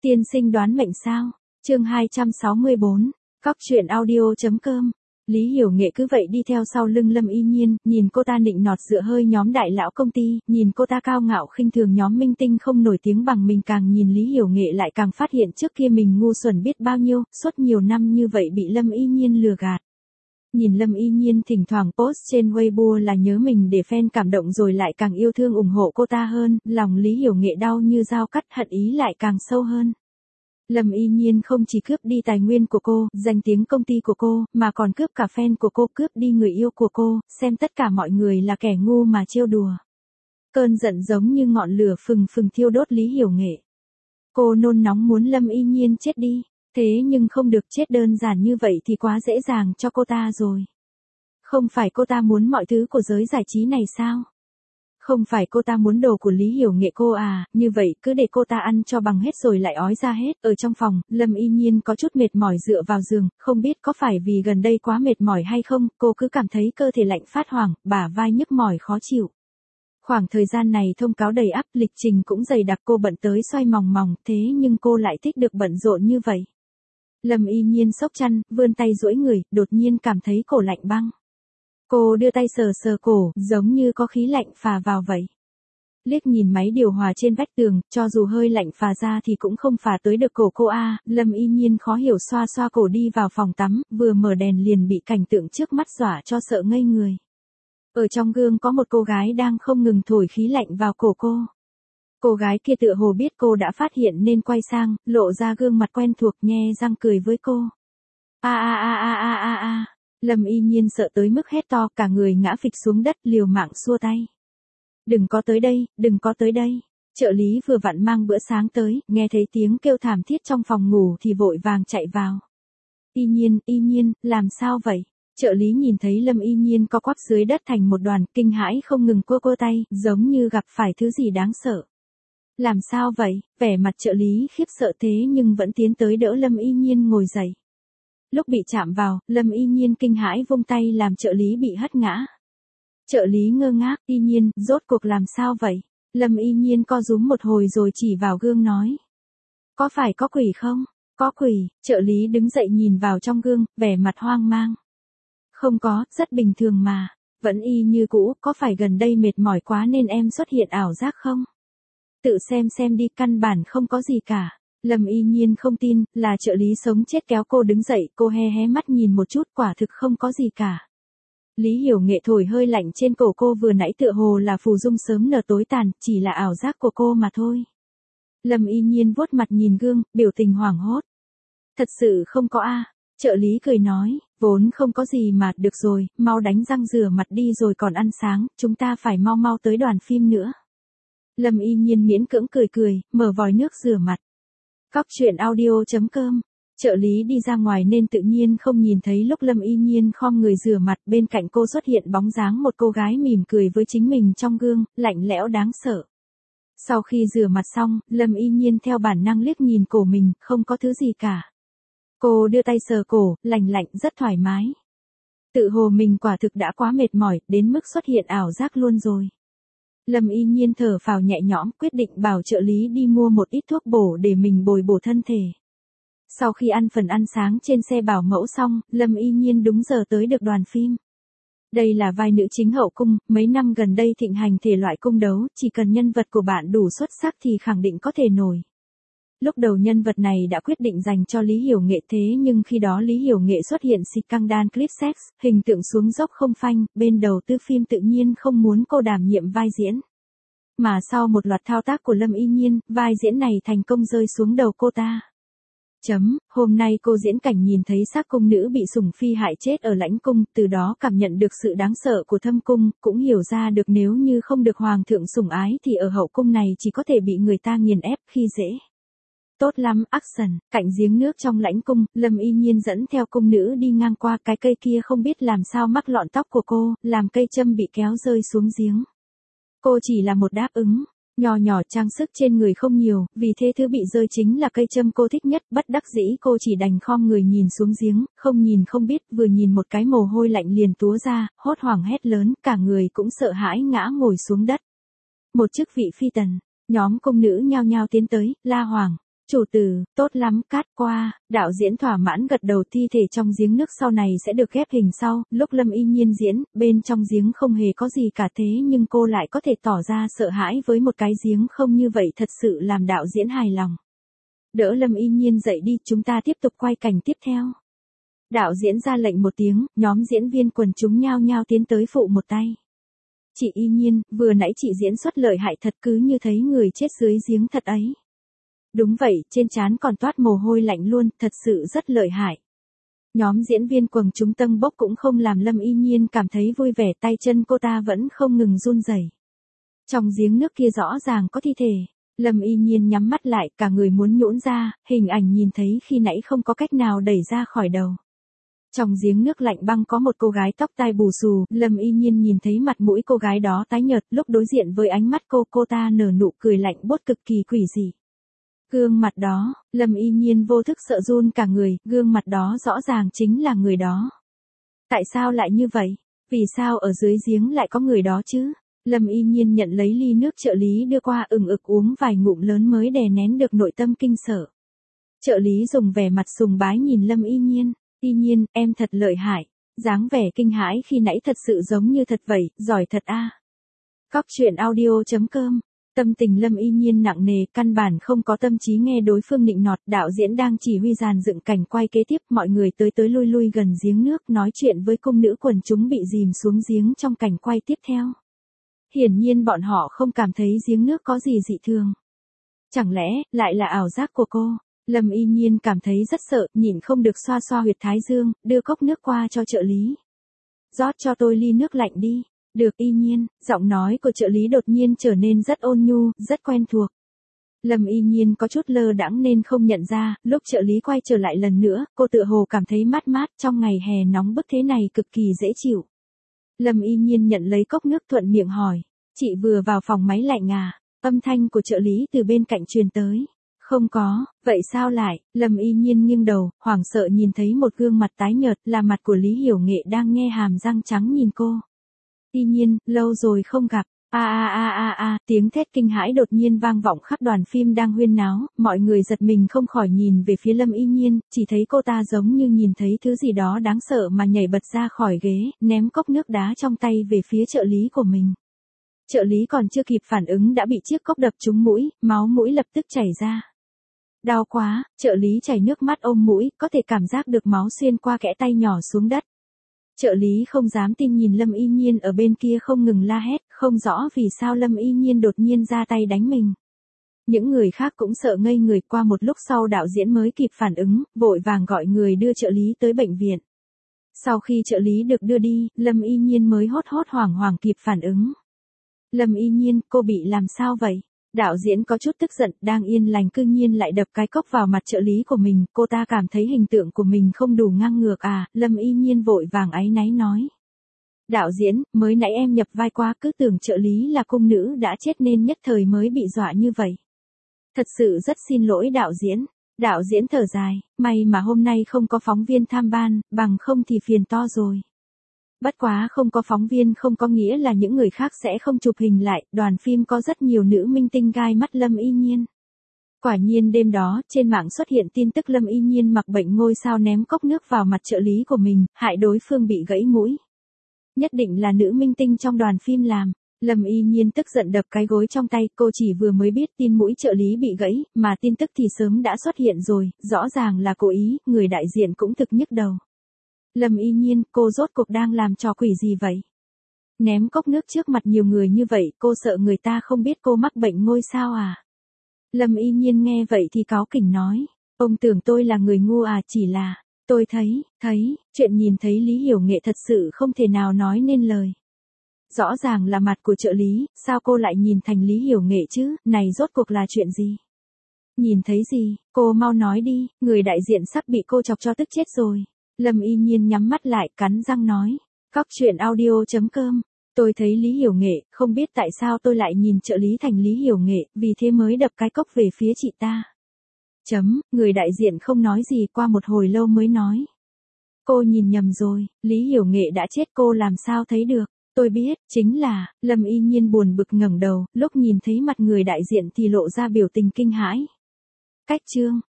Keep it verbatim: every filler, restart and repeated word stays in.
Tiên sinh đoán mệnh sao? Chương hai trăm sáu mươi bốn, Cóc truyện audio.com. Lý Hiểu Nghệ cứ vậy đi theo sau lưng Lâm Y Nhiên, nhìn cô ta nịnh nọt dựa hơi nhóm đại lão công ty, nhìn cô ta cao ngạo khinh thường nhóm minh tinh không nổi tiếng bằng mình, càng nhìn Lý Hiểu Nghệ lại càng phát hiện trước kia mình ngu xuẩn biết bao nhiêu, suốt nhiều năm như vậy bị Lâm Y Nhiên lừa gạt. Nhìn Lâm Y Nhiên thỉnh thoảng post trên Weibo là nhớ mình để fan cảm động rồi lại càng yêu thương ủng hộ cô ta hơn, lòng Lý Hiểu Nghệ đau như dao cắt, hận ý lại càng sâu hơn. Lâm Y Nhiên không chỉ cướp đi tài nguyên của cô, danh tiếng công ty của cô, mà còn cướp cả fan của cô, cướp đi người yêu của cô, xem tất cả mọi người là kẻ ngu mà trêu đùa. Cơn giận giống như ngọn lửa phừng phừng thiêu đốt Lý Hiểu Nghệ. Cô nôn nóng muốn Lâm Y Nhiên chết đi, thế nhưng không được, chết đơn giản như vậy thì quá dễ dàng cho cô ta rồi. Không phải cô ta muốn mọi thứ của giới giải trí này sao? Không phải cô ta muốn đồ của Lý Hiểu Nghệ cô à, như vậy cứ để cô ta ăn cho bằng hết rồi lại ói ra hết. Ở trong phòng, Lâm Y Nhiên có chút mệt mỏi dựa vào giường, không biết có phải vì gần đây quá mệt mỏi hay không, cô cứ cảm thấy cơ thể lạnh phát hoảng, bả vai nhức mỏi khó chịu. Khoảng thời gian này thông cáo đầy ắp, lịch trình cũng dày đặc, cô bận tới xoay mòng mòng, thế nhưng cô lại thích được bận rộn như vậy. Lâm Y Nhiên xốc chăn, vươn tay duỗi người, đột nhiên cảm thấy cổ lạnh băng. Cô đưa tay sờ sờ cổ, giống như có khí lạnh phả vào vậy. Liếc nhìn máy điều hòa trên vách tường, cho dù hơi lạnh phả ra thì cũng không phả tới được cổ cô a. Lâm Y Nhiên khó hiểu xoa xoa cổ đi vào phòng tắm, vừa mở đèn liền bị cảnh tượng trước mắt dọa cho sợ ngây người. Ở trong gương có một cô gái đang không ngừng thổi khí lạnh vào cổ cô. Cô gái kia tựa hồ biết cô đã phát hiện nên quay sang, lộ ra gương mặt quen thuộc, nhe răng cười với cô. A a a a a a a. Lâm Y Nhiên sợ tới mức hét to, cả người ngã phịch xuống đất, liều mạng xua tay. Đừng có tới đây, đừng có tới đây. Trợ lý vừa vặn mang bữa sáng tới, nghe thấy tiếng kêu thảm thiết trong phòng ngủ thì vội vàng chạy vào. Y Nhiên, Y Nhiên, làm sao vậy? Trợ lý nhìn thấy Lâm Y Nhiên co quắp dưới đất thành một đoàn, kinh hãi không ngừng cua cua tay, giống như gặp phải thứ gì đáng sợ. Làm sao vậy? Vẻ mặt trợ lý khiếp sợ thế nhưng vẫn tiến tới đỡ Lâm Y Nhiên ngồi dậy. Lúc bị chạm vào, Lâm Y Nhiên kinh hãi vung tay làm trợ lý bị hất ngã. Trợ lý ngơ ngác, Y Nhiên, rốt cuộc làm sao vậy? Lâm Y Nhiên co rúm một hồi rồi chỉ vào gương nói. Có phải có quỷ không? Có quỷ. Trợ lý đứng dậy nhìn vào trong gương, vẻ mặt hoang mang. Không có, rất bình thường mà. Vẫn y như cũ, có phải gần đây mệt mỏi quá nên em xuất hiện ảo giác không? Tự xem xem đi, căn bản không có gì cả. Lâm Y Nhiên không tin, là trợ lý sống chết kéo cô đứng dậy, cô hé hé mắt nhìn một chút, quả thực không có gì cả. Lý Hiểu Nghệ thổi hơi lạnh trên cổ cô vừa nãy tựa hồ là phù dung sớm nở tối tàn, chỉ là ảo giác của cô mà thôi. Lâm Y Nhiên vuốt mặt nhìn gương, biểu tình hoảng hốt. Thật sự không có a. Trợ lý cười nói, vốn không có gì mà, được rồi, mau đánh răng rửa mặt đi rồi còn ăn sáng, chúng ta phải mau mau tới đoàn phim nữa. Lâm Y Nhiên miễn cưỡng cười cười, mở vòi nước rửa mặt. Cóc truyện audio.com. Trợ lý đi ra ngoài nên tự nhiên không nhìn thấy lúc Lâm Y Nhiên khom người rửa mặt, bên cạnh cô xuất hiện bóng dáng một cô gái mỉm cười với chính mình trong gương, lạnh lẽo đáng sợ. Sau khi rửa mặt xong, Lâm Y Nhiên theo bản năng liếc nhìn cổ mình, không có thứ gì cả. Cô đưa tay sờ cổ, lành lạnh, rất thoải mái. Tự hồ mình quả thực đã quá mệt mỏi, đến mức xuất hiện ảo giác luôn rồi. Lâm Y Nhiên thở phào nhẹ nhõm, quyết định bảo trợ lý đi mua một ít thuốc bổ để mình bồi bổ thân thể. Sau khi ăn phần ăn sáng trên xe bảo mẫu xong, Lâm Y Nhiên đúng giờ tới được đoàn phim. Đây là vai nữ chính hậu cung, mấy năm gần đây thịnh hành thể loại cung đấu, chỉ cần nhân vật của bạn đủ xuất sắc thì khẳng định có thể nổi. Lúc đầu nhân vật này đã quyết định dành cho Lý Hiểu Nghệ, thế nhưng khi đó Lý Hiểu Nghệ xuất hiện scandal clip sex, hình tượng xuống dốc không phanh, bên đầu tư phim tự nhiên không muốn cô đảm nhiệm vai diễn. Mà sau một loạt thao tác của Lâm Y Nhiên, vai diễn này thành công rơi xuống đầu cô ta. Chấm, hôm nay cô diễn cảnh nhìn thấy xác cung nữ bị sủng phi hại chết ở lãnh cung, từ đó cảm nhận được sự đáng sợ của thâm cung, cũng hiểu ra được nếu như không được hoàng thượng sủng ái thì ở hậu cung này chỉ có thể bị người ta nghiền ép khi dễ. Tốt lắm, action, cạnh giếng nước trong lãnh cung, Lâm Y Nhiên dẫn theo cung nữ đi ngang qua, cái cây kia không biết làm sao mắc lọn tóc của cô, làm cây châm bị kéo rơi xuống giếng. Cô chỉ là một đáp ứng, nhỏ nhỏ trang sức trên người không nhiều, vì thế thứ bị rơi chính là cây châm cô thích nhất, bất đắc dĩ cô chỉ đành khom người nhìn xuống giếng, không nhìn không biết, vừa nhìn một cái mồ hôi lạnh liền túa ra, hốt hoảng hét lớn, cả người cũng sợ hãi ngã ngồi xuống đất. Một chức vị phi tần, nhóm cung nữ nhao nhao tiến tới, la hoảng. Chủ từ, tốt lắm, cắt qua, đạo diễn thỏa mãn gật đầu. Thi thể trong giếng nước sau này sẽ được ghép hình sau, lúc Lâm Y Nhiên diễn, bên trong giếng không hề có gì cả, thế nhưng cô lại có thể tỏ ra sợ hãi với một cái giếng không như vậy, thật sự làm đạo diễn hài lòng. Đỡ Lâm Y Nhiên dậy đi, chúng ta tiếp tục quay cảnh tiếp theo. Đạo diễn ra lệnh một tiếng, nhóm diễn viên quần chúng nhao nhao tiến tới phụ một tay. Chị Y Nhiên, vừa nãy chị diễn xuất lợi hại thật, cứ như thấy người chết dưới giếng thật ấy. Đúng vậy, trên trán còn toát mồ hôi lạnh luôn, thật sự rất lợi hại. Nhóm diễn viên quần chúng tâng bốc cũng không làm Lâm Y Nhiên cảm thấy vui vẻ, tay chân cô ta vẫn không ngừng run rẩy. Trong giếng nước kia rõ ràng có thi thể. Lâm Y Nhiên nhắm mắt lại, cả người muốn nhũn ra, hình ảnh nhìn thấy khi nãy không có cách nào đẩy ra khỏi đầu. Trong giếng nước lạnh băng có một cô gái tóc tai bù xù, Lâm Y Nhiên nhìn thấy mặt mũi cô gái đó tái nhợt, lúc đối diện với ánh mắt cô, cô ta nở nụ cười lạnh buốt cực kỳ quỷ dị. Gương mặt đó, Lâm Y Nhiên vô thức sợ run cả người, gương mặt đó rõ ràng chính là người đó. Tại sao lại như vậy? Vì sao ở dưới giếng lại có người đó chứ? Lâm Y Nhiên nhận lấy ly nước trợ lý đưa qua, ừng ực uống vài ngụm lớn mới đè nén được nội tâm kinh sợ. Trợ lý dùng vẻ mặt sùng bái nhìn Lâm Y Nhiên. Y Nhiên, em thật lợi hại. Dáng vẻ kinh hãi khi nãy thật sự giống như thật vậy, giỏi thật a. À. Cóc truyện audio chấm com. Tâm tình Lâm Y Nhiên nặng nề, căn bản không có tâm trí nghe đối phương nịnh nọt. Đạo diễn đang chỉ huy dàn dựng cảnh quay kế tiếp, mọi người tới tới lui lui gần giếng nước nói chuyện với cung nữ quần chúng bị dìm xuống giếng trong cảnh quay tiếp theo. Hiển nhiên bọn họ không cảm thấy giếng nước có gì dị thường. Chẳng lẽ, lại là ảo giác của cô? Lâm Y Nhiên cảm thấy rất sợ, nhịn không được xoa xoa huyệt thái dương, đưa cốc nước qua cho trợ lý. Rót cho tôi ly nước lạnh đi. Được Y Nhiên, giọng nói của trợ lý đột nhiên trở nên rất ôn nhu, rất quen thuộc. Lâm Y Nhiên có chút lơ đãng nên không nhận ra, lúc trợ lý quay trở lại lần nữa, cô tựa hồ cảm thấy mát mát, trong ngày hè nóng bức thế này cực kỳ dễ chịu. Lâm Y Nhiên nhận lấy cốc nước thuận miệng hỏi, chị vừa vào phòng máy lạnh à? Âm thanh của trợ lý từ bên cạnh truyền tới. Không có, vậy sao lại? Lâm Y Nhiên nghiêng đầu, hoảng sợ nhìn thấy một gương mặt tái nhợt, là mặt của Lý Hiểu Nghệ đang nghe hàm răng trắng nhìn cô. Y Nhiên, lâu rồi không gặp. A a a a a, tiếng thét kinh hãi đột nhiên vang vọng khắp đoàn phim đang huyên náo, mọi người giật mình không khỏi nhìn về phía Lâm Y Nhiên, chỉ thấy cô ta giống như nhìn thấy thứ gì đó đáng sợ mà nhảy bật ra khỏi ghế, ném cốc nước đá trong tay về phía trợ lý của mình. Trợ lý còn chưa kịp phản ứng đã bị chiếc cốc đập trúng mũi, máu mũi lập tức chảy ra. Đau quá, trợ lý chảy nước mắt ôm mũi, có thể cảm giác được máu xuyên qua kẽ tay nhỏ xuống đất. Trợ lý không dám tin nhìn Lâm Y Nhiên ở bên kia không ngừng la hét, không rõ vì sao Lâm Y Nhiên đột nhiên ra tay đánh mình. Những người khác cũng sợ ngây người, qua một lúc sau đạo diễn mới kịp phản ứng, vội vàng gọi người đưa trợ lý tới bệnh viện. Sau khi trợ lý được đưa đi, Lâm Y Nhiên mới hốt hốt hoảng hoảng kịp phản ứng. Lâm Y Nhiên, cô bị làm sao vậy? Đạo diễn có chút tức giận, đang yên lành cư nhiên lại đập cái cốc vào mặt trợ lý của mình, cô ta cảm thấy hình tượng của mình không đủ ngang ngược à, Lâm Y Nhiên vội vàng áy náy nói. Đạo diễn, mới nãy em nhập vai qua cứ tưởng trợ lý là cung nữ đã chết nên nhất thời mới bị dọa như vậy. Thật sự rất xin lỗi đạo diễn. Đạo diễn thở dài, may mà hôm nay không có phóng viên tham ban, bằng không thì phiền to rồi. Bất quá không có phóng viên không có nghĩa là những người khác sẽ không chụp hình lại, đoàn phim có rất nhiều nữ minh tinh gai mắt Lâm Y Nhiên. Quả nhiên đêm đó, trên mạng xuất hiện tin tức Lâm Y Nhiên mặc bệnh ngôi sao ném cốc nước vào mặt trợ lý của mình, hại đối phương bị gãy mũi. Nhất định là nữ minh tinh trong đoàn phim làm. Lâm Y Nhiên tức giận đập cái gối trong tay, cô chỉ vừa mới biết tin mũi trợ lý bị gãy, mà tin tức thì sớm đã xuất hiện rồi, rõ ràng là cố ý, người đại diện cũng thực nhức đầu. Lâm Y Nhiên, cô rốt cuộc đang làm trò quỷ gì vậy? Ném cốc nước trước mặt nhiều người như vậy, cô sợ người ta không biết cô mắc bệnh ngôi sao à? Lâm Y Nhiên nghe vậy thì cáu kỉnh nói, ông tưởng tôi là người ngu à, chỉ là, tôi thấy, thấy, chuyện nhìn thấy Lý Hiểu Nghệ thật sự không thể nào nói nên lời. Rõ ràng là mặt của trợ lý, sao cô lại nhìn thành Lý Hiểu Nghệ chứ, này rốt cuộc là chuyện gì? Nhìn thấy gì, cô mau nói đi, người đại diện sắp bị cô chọc cho tức chết rồi. Lâm Y Nhiên nhắm mắt lại, cắn răng nói, cóc truyện audio chấm com, tôi thấy Lý Hiểu Nghệ, không biết tại sao tôi lại nhìn trợ lý thành Lý Hiểu Nghệ, vì thế mới đập cái cốc về phía chị ta. Chấm, người đại diện không nói gì, qua một hồi lâu mới nói. Cô nhìn nhầm rồi, Lý Hiểu Nghệ đã chết, cô làm sao thấy được. Tôi biết, chính là, Lâm Y Nhiên buồn bực ngẩng đầu, lúc nhìn thấy mặt người đại diện thì lộ ra biểu tình kinh hãi. Cách chương